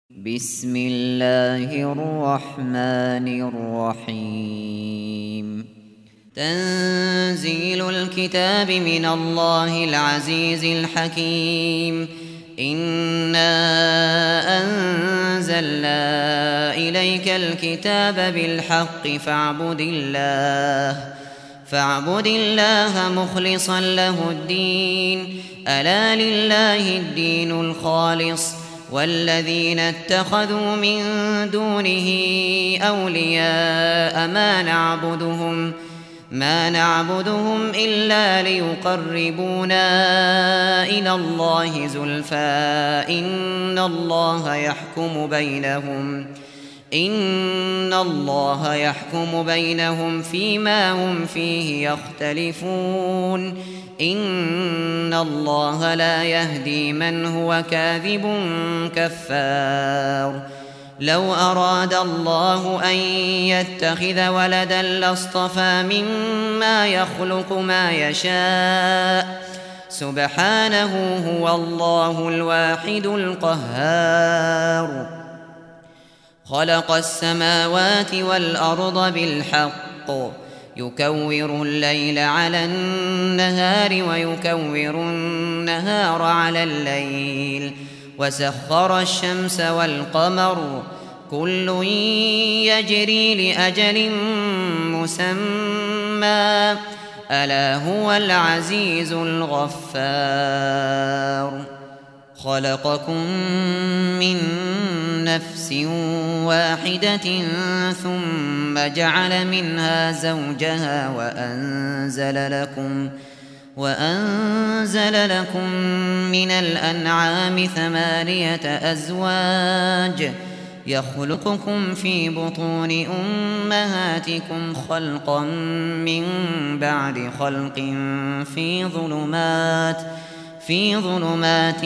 بسم الله الرحمن الرحيم. تنزيل الكتاب من الله العزيز الحكيم. إنا أنزلنا إليك الكتاب بالحق فاعبد الله مخلصا له الدين. ألا لله الدين الخالص والذين اتخذوا من دونه أولياء ما نعبدهم إلا ليقربونا إلى الله زلفى إن الله يحكم بينهم فيما هم فيه يختلفون. إن الله لا يهدي من هو كاذب كفار. لو أراد الله أن يتخذ ولدا لاصطفى مما يخلق ما يشاء سبحانه هو الله الواحد القهار. خلق السماوات والأرض بالحق يكور الليل على النهار ويكور النهار على الليل وسخر الشمس والقمر كل يجري لأجل مسمى ألا هو العزيز الغفار. خلقكم من نفس واحدة ثم جعل منها زوجها وأنزل لكم من الأنعام 8 أزواج يخلقكم في بطون أمهاتكم خلقا من بعد خلق في ظلمات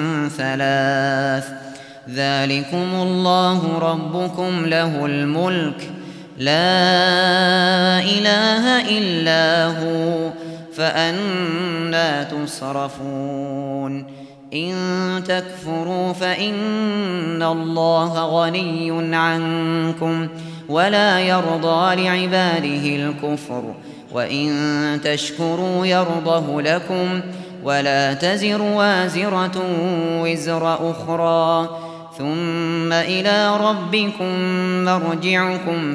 3 ذلكم الله ربكم له الملك لا إله إلا هو فأنى تصرفون. إن تكفروا فإن الله غني عنكم ولا يرضى لعباده الكفر وإن تشكروا يرضه لكم ولا تزر وازرة وزر أخرى ثم إلى ربكم مرجعكم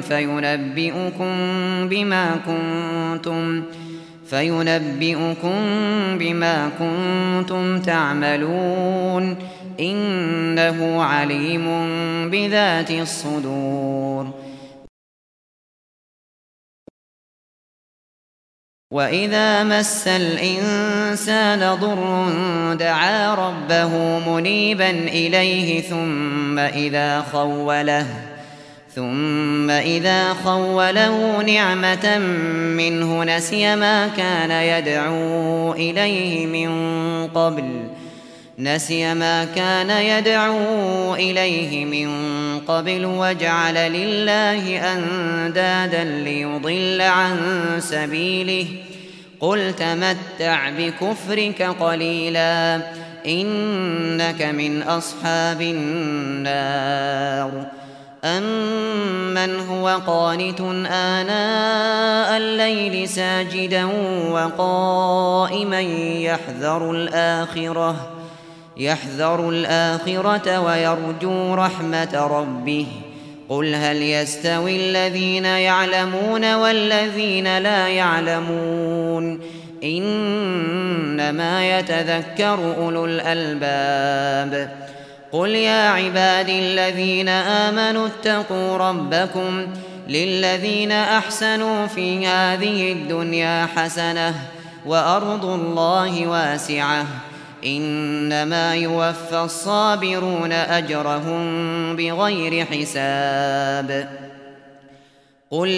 فينبئكم بما كنتم تعملون إنه عليم بذات الصدور. وإذا مس الإنسان ضر دعا ربه منيبا إليه ثم إذا خوله نعمة منه نسي ما كان يدعو إليه من قبل وجعل لله أندادا ليضل عن سبيله قل تمتع بكفرك قليلا إنك من أصحاب النار. أمن هو قانت آناء الليل ساجدا وقائما يحذر الآخرة ويرجو رحمة ربه قل هل يستوي الذين يعلمون والذين لا يعلمون إنما يتذكر أولو الألباب. قل يا عبادي الذين آمنوا اتقوا ربكم للذين أحسنوا في هذه الدنيا حسنة وأرض الله واسعة إنما يوفى الصابرون أجرهم بغير حساب. قل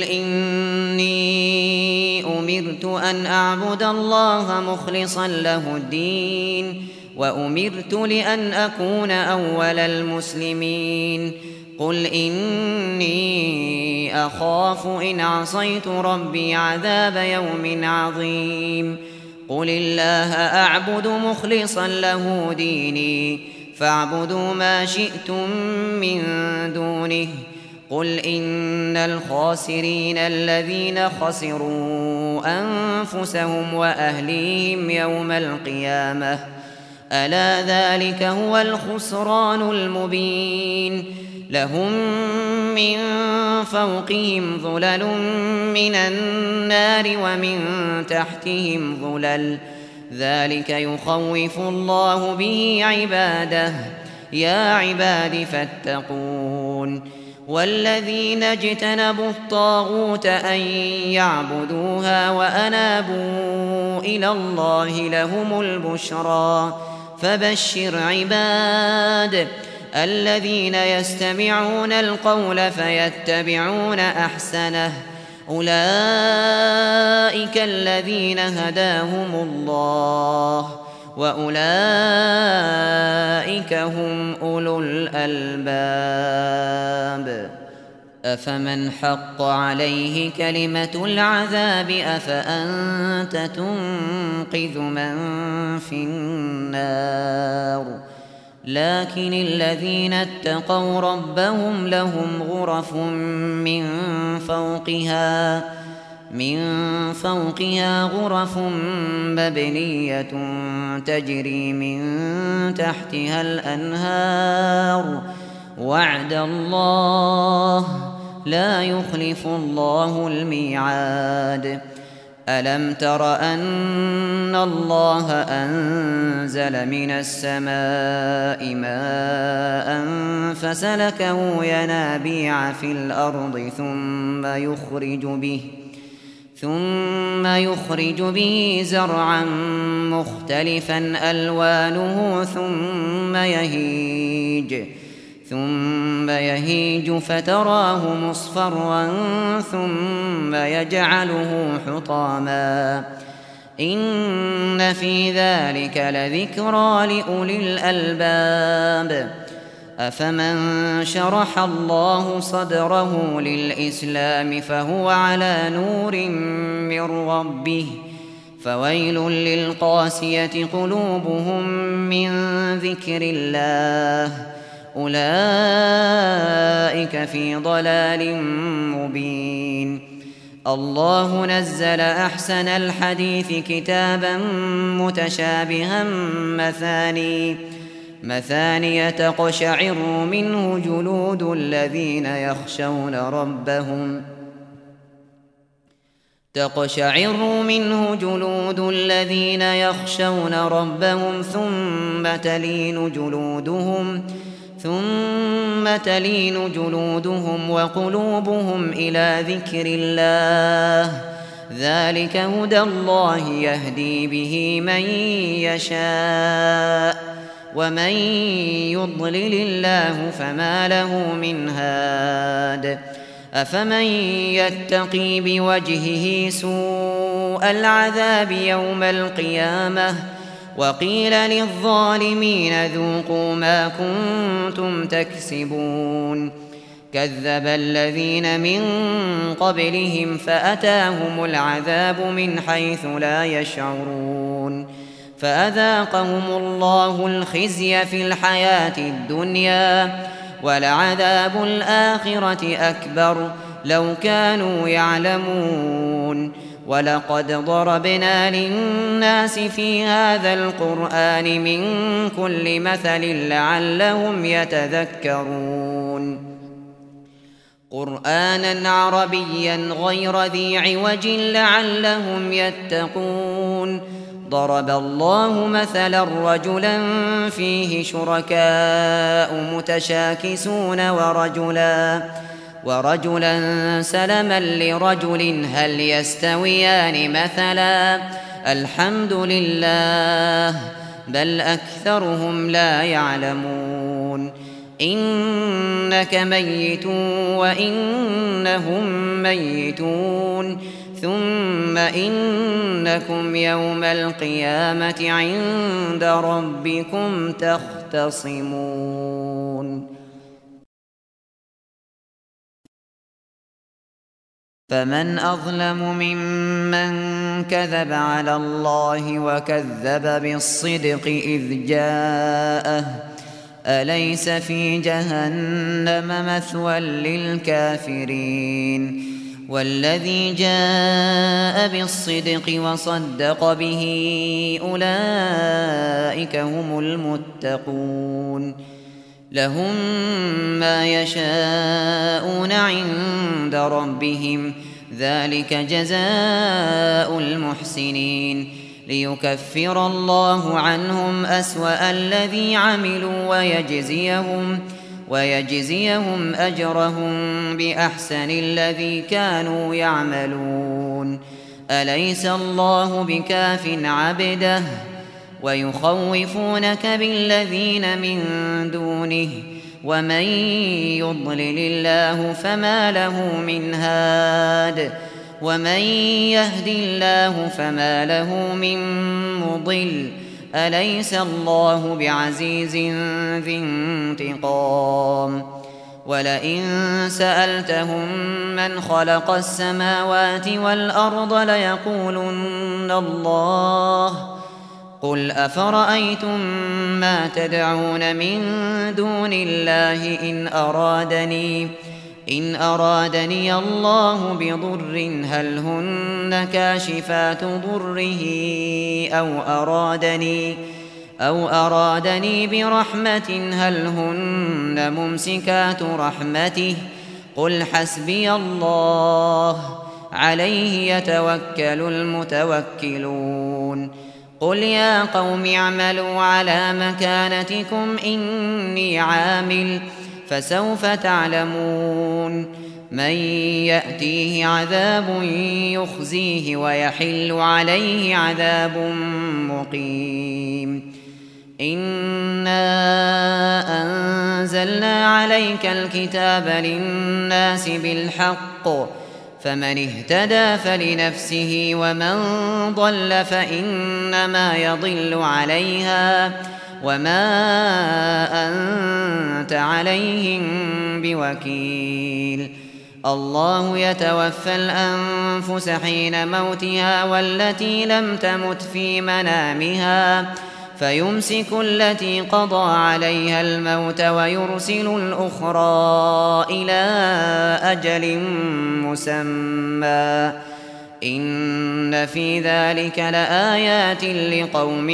إني أمرت أن أعبد الله مخلصا له الدين وأمرت لأن أكون أول المسلمين. قل إني أخاف إن عصيت ربي عذاب يوم عظيم. قل الله أعبد مخلصا له ديني فاعبدوا ما شئتم من دونه قل إن الخاسرين الذين خسروا أنفسهم وأهليهم يوم القيامة ألا ذلك هو الخسران المبين لهم من فوقهم ظلل من النار ومن تحتهم ظلل ذلك يخوف الله به عباده يا عباد فاتقون والذين اجتنبوا الطاغوت أن يعبدوها وأنابوا إلى الله لهم البشرى فبشر عباد الذين يستمعون القول فيتبعون أحسنه أولئك الذين هداهم الله وأولئك هم أولو الألباب أفمن حق عليه كلمة العذاب أفأنت تنقذ من في النار لكن الذين اتقوا ربهم لهم غرف من فوقها غرف مبنية تجري من تحتها الأنهار وعد الله لا يخلف الله الميعاد ألم تر أن الله أنزل من السماء ماء فسلكه ينابيع في الأرض ثم يخرج به زرعا مختلفا ألوانه ثم يهيج فتراه مصفرا ثم يجعله حطاما إن في ذلك لذكرى لأولي الألباب أفمن شرح الله صدره للإسلام فهو على نور من ربه فويل للقاسية قلوبهم من ذكر الله أولئك في ضلال مبين الله نزل أحسن الحديث كتابا متشابها مثاني تقشعر منه جلود الذين يخشون ربهم ثم تلين جلودهم وقلوبهم إلى ذكر الله ذلك هدى الله يهدي به من يشاء ومن يضلل الله فما له من هاد أفمن يتقي بوجهه سوء العذاب يوم القيامة وقيل للظالمين ذوقوا ما كنتم تكسبون كذب الذين من قبلهم فأتاهم العذاب من حيث لا يشعرون فأذاقهم الله الخزي في الحياة الدنيا ولعذاب الآخرة أكبر لو كانوا يعلمون ولقد ضربنا للناس في هذا القرآن من كل مثل لعلهم يتذكرون قرآنا عربيا غير ذي عوج لعلهم يتقون ضرب الله مثلا رجلا فيه شركاء متشاكسون ورجلا سلما لرجل هل يستويان مثلا الحمد لله بل أكثرهم لا يعلمون إنك ميت وإنهم ميتون ثم إنكم يوم القيامة عند ربكم تختصمون فمن أظلم ممن كذب على الله وكذب بالصدق إذ جاءه أليس في جهنم مثوى للكافرين والذي جاء بالصدق وصدق به أولئك هم المتقون لهم ما يشاءون عند ربهم ذلك جزاء المحسنين ليكفر الله عنهم أسوأ الذي عملوا ويجزيهم أجرهم بأحسن الذي كانوا يعملون أليس الله بكاف عبده ويخوفونك بالذين من دونه ومن يضلل الله فما له من هاد ومن يهد الله فما له من مضل أليس الله بعزيز ذي انتقام ولئن سألتهم من خلق السماوات والأرض ليقولن الله قل أفرأيتم ما تدعون من دون الله إن أرادني الله بضر هل هن كاشفات ضره أو أرادني برحمة هل هن ممسكات رحمته قل حسبي الله عليه يتوكل المتوكلون قل يا قوم اعملوا على مكانتكم إني عامل فسوف تعلمون من يأتيه عذاب يخزيه ويحل عليه عذاب مقيم إنا أنزلنا عليك الكتاب للناس بالحق فمن اهتدى فلنفسه ومن ضل فإنما يضل عليها وما أنت عليهم بوكيل الله يتوفى الأنفس حين موتها والتي لم تمت في منامها فيمسك التي قضى عليها الموت ويرسل الأخرى إلى أجل مسمى إن في ذلك لآيات لقوم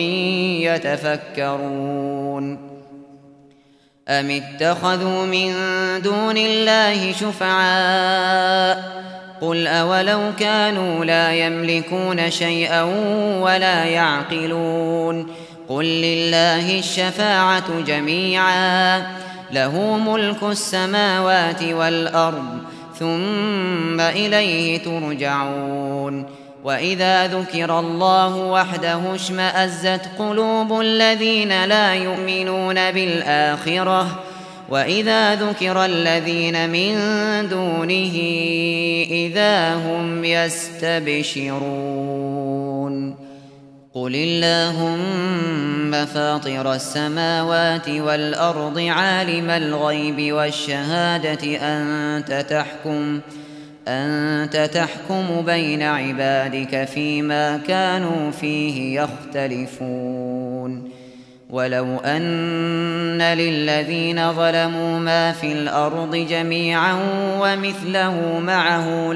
يتفكرون أم اتخذوا من دون الله شفعاء قل أولو كانوا لا يملكون شيئا ولا يعقلون قل لله الشفاعة جميعا له ملك السماوات والأرض ثم إليه ترجعون وإذا ذكر الله وحده اشمأزت قلوب الذين لا يؤمنون بالآخرة وإذا ذكر الذين من دونه إذا هم يستبشرون قل اللهم فاطر السماوات والأرض عالم الغيب والشهادة أنت تحكم بين عبادك فيما كانوا فيه يختلفون ولو أن للذين ظلموا ما في الأرض جميعا ومثله معه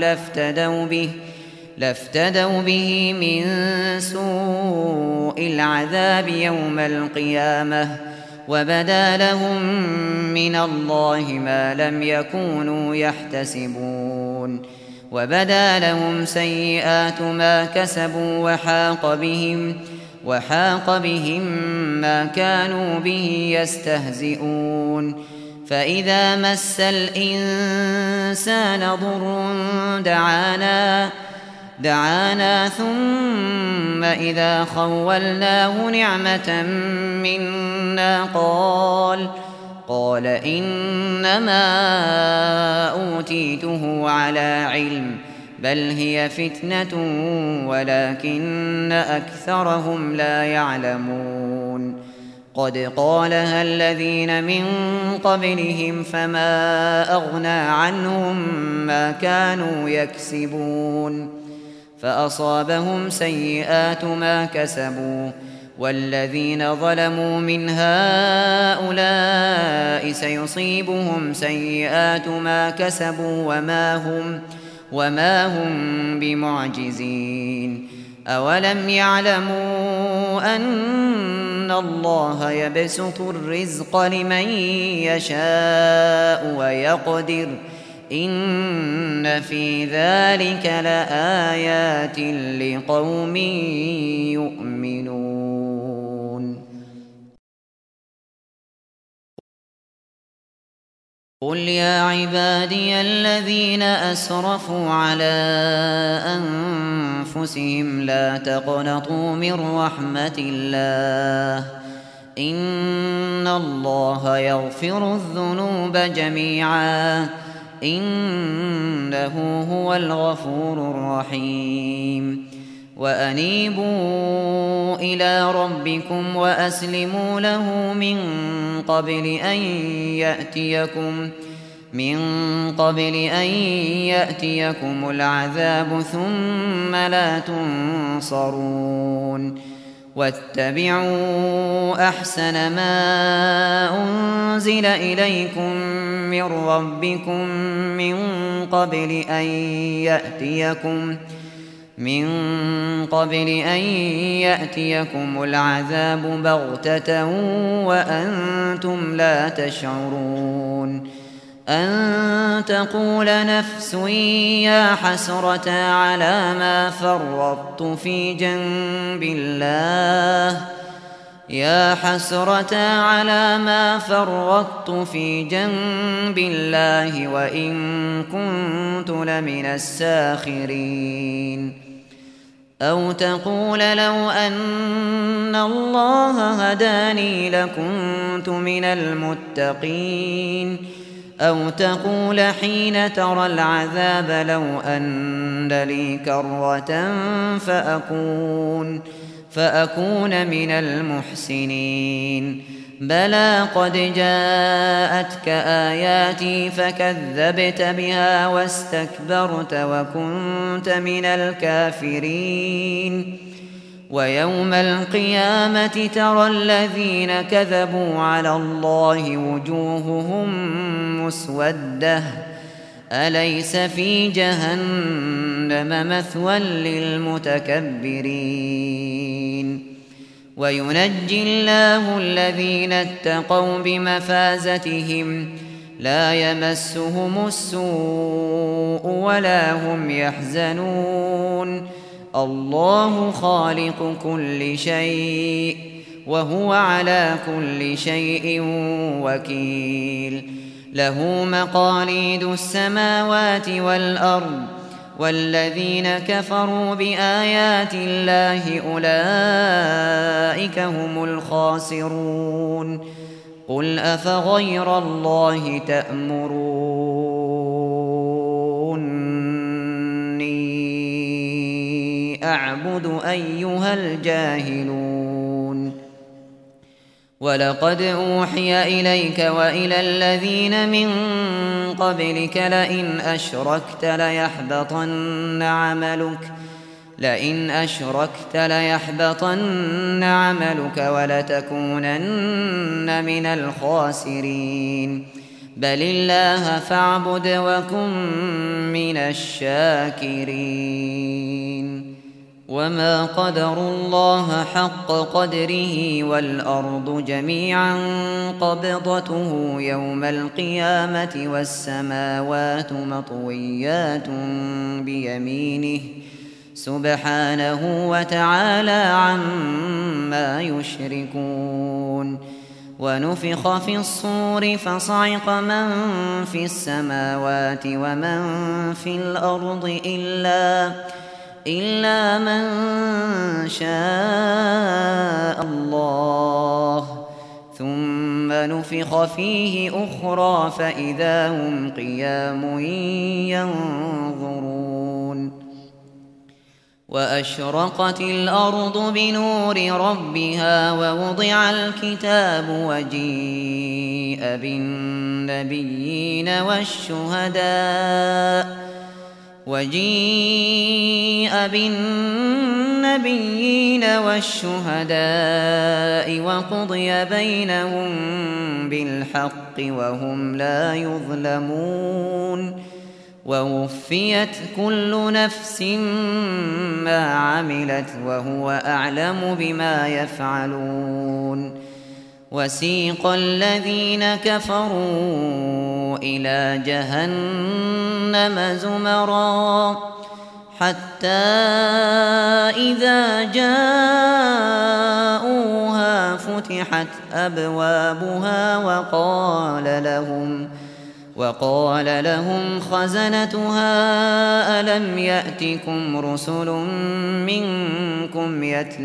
لافتدوا به من سوء العذاب يوم القيامة وبدا لهم من الله ما لم يكونوا يحتسبون وبدا لهم سيئات ما كسبوا وحاق بهم ما كانوا به يستهزئون فإذا مس الإنسان ضر دعانا ثم إذا خولناه نعمة منا قال إنما أوتيته على علم بل هي فتنة ولكن أكثرهم لا يعلمون قد قالها الذين من قبلهم فما أغنى عنهم ما كانوا يكسبون فأصابهم سيئات ما كسبوا والذين ظلموا من هؤلاء سيصيبهم سيئات ما كسبوا وما هم بمعجزين. أولم يعلموا أن الله يبسط الرزق لمن يشاء ويقدر إن في ذلك لآيات لقوم يؤمنون. قل يا عبادي الذين أسرفوا على أنفسهم لا تقنطوا من رحمة الله إن الله يغفر الذنوب جميعا إنه هو الغفور الرحيم. وأنيبوا إلى ربكم وأسلموا له من قبل أن يأتيكم العذاب ثم لا تنصرون. واتبعوا أحسن ما أنزل إليكم من ربكم من قبل أن يأتيكم العذاب بغتة وأنتم لا تشعرون. أن تقول نفس يا حسرة على ما فرطت في جنب الله وإن كنت لمن الساخرين. أو تقول لو أن الله هداني لكنت من المتقين. أو تقول حين ترى العذاب لو أن لي كرة فأكون من المحسنين. بلى قد جاءتك آياتي فكذبت بها واستكبرت وكنت من الكافرين. ويوم القيامة ترى الذين كذبوا على الله وجوههم مسودة أليس في جهنم مثوى للمتكبرين. وينجي الله الذين اتقوا بمفازتهم لا يمسهم السوء ولا هم يحزنون. الله خالق كل شيء وهو على كل شيء وكيل. له مقاليد السماوات والأرض والذين كفروا بآيات الله أولئك هم الخاسرون. قل أفغير الله تأمروني أعبد أيها الجاهلون. ولقد أوحي إليك وإلى الذين من قبلك لئن أشركت ليحبطن عملك ولتكونن من الخاسرين. بل الله فاعبد وكن من الشاكرين. وما قدروا الله حق قدره والأرض جميعا قبضته يوم القيامة والسماوات مطويات بيمينه سبحانه وتعالى عما يشركون. ونفخ في الصور فصعق من في السماوات ومن في الأرض إلا من شاء الله ثم نفخ فيه أخرى فإذا هم قيام ينظرون. وأشرقت الأرض بنور ربها ووضع الكتاب وجيء بالنبيين النبيين والشهداء وقضي بينهم بالحق وهم لا يظلمون ووفيت كل نفس ما عملت وهو أعلم بما يفعلون وسيق الذين كفروا إلى جهنم زمرا حتى إذا جاءوها فتحت أبوابها وقال لهم خزنتها ألم يأتكم رسل منكم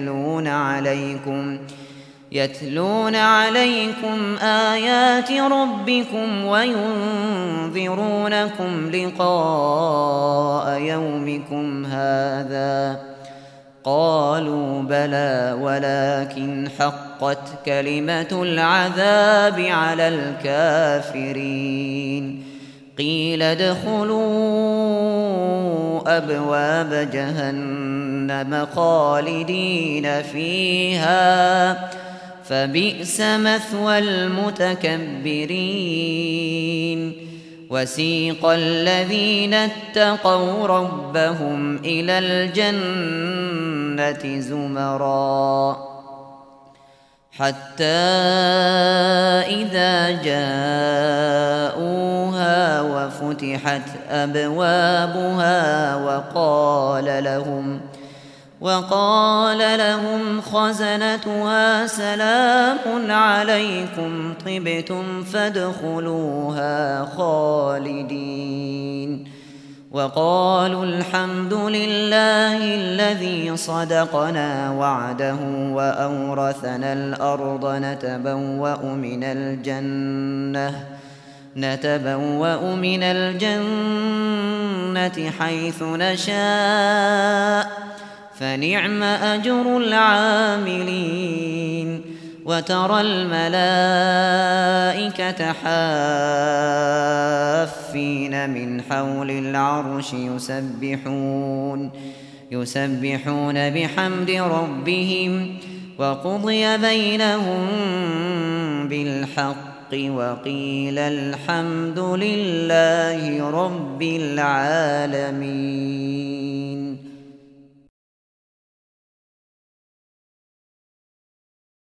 يتلون عليكم آيات ربكم وينذرونكم لقاء يومكم هذا قالوا بلى ولكن حقت كلمة العذاب على الكافرين قيل ادخلوا أبواب جهنم خالدين فيها فبئس مثوى المتكبرين وسيق الذين اتقوا ربهم إلى الجنة زمرا حتى إذا جاءوها وفتحت أبوابها وقال لهم خزنتها سلام عليكم طبتم فادخلوها خالدين وقالوا الحمد لله الذي صدقنا وعده وأورثنا الأرض نتبوأ من الجنة حيث نشاء فنعم أجر العاملين وترى الملائكة حافين من حول العرش يسبحون بحمد ربهم وقضي بينهم بالحق وقيل الحمد لله رب العالمين.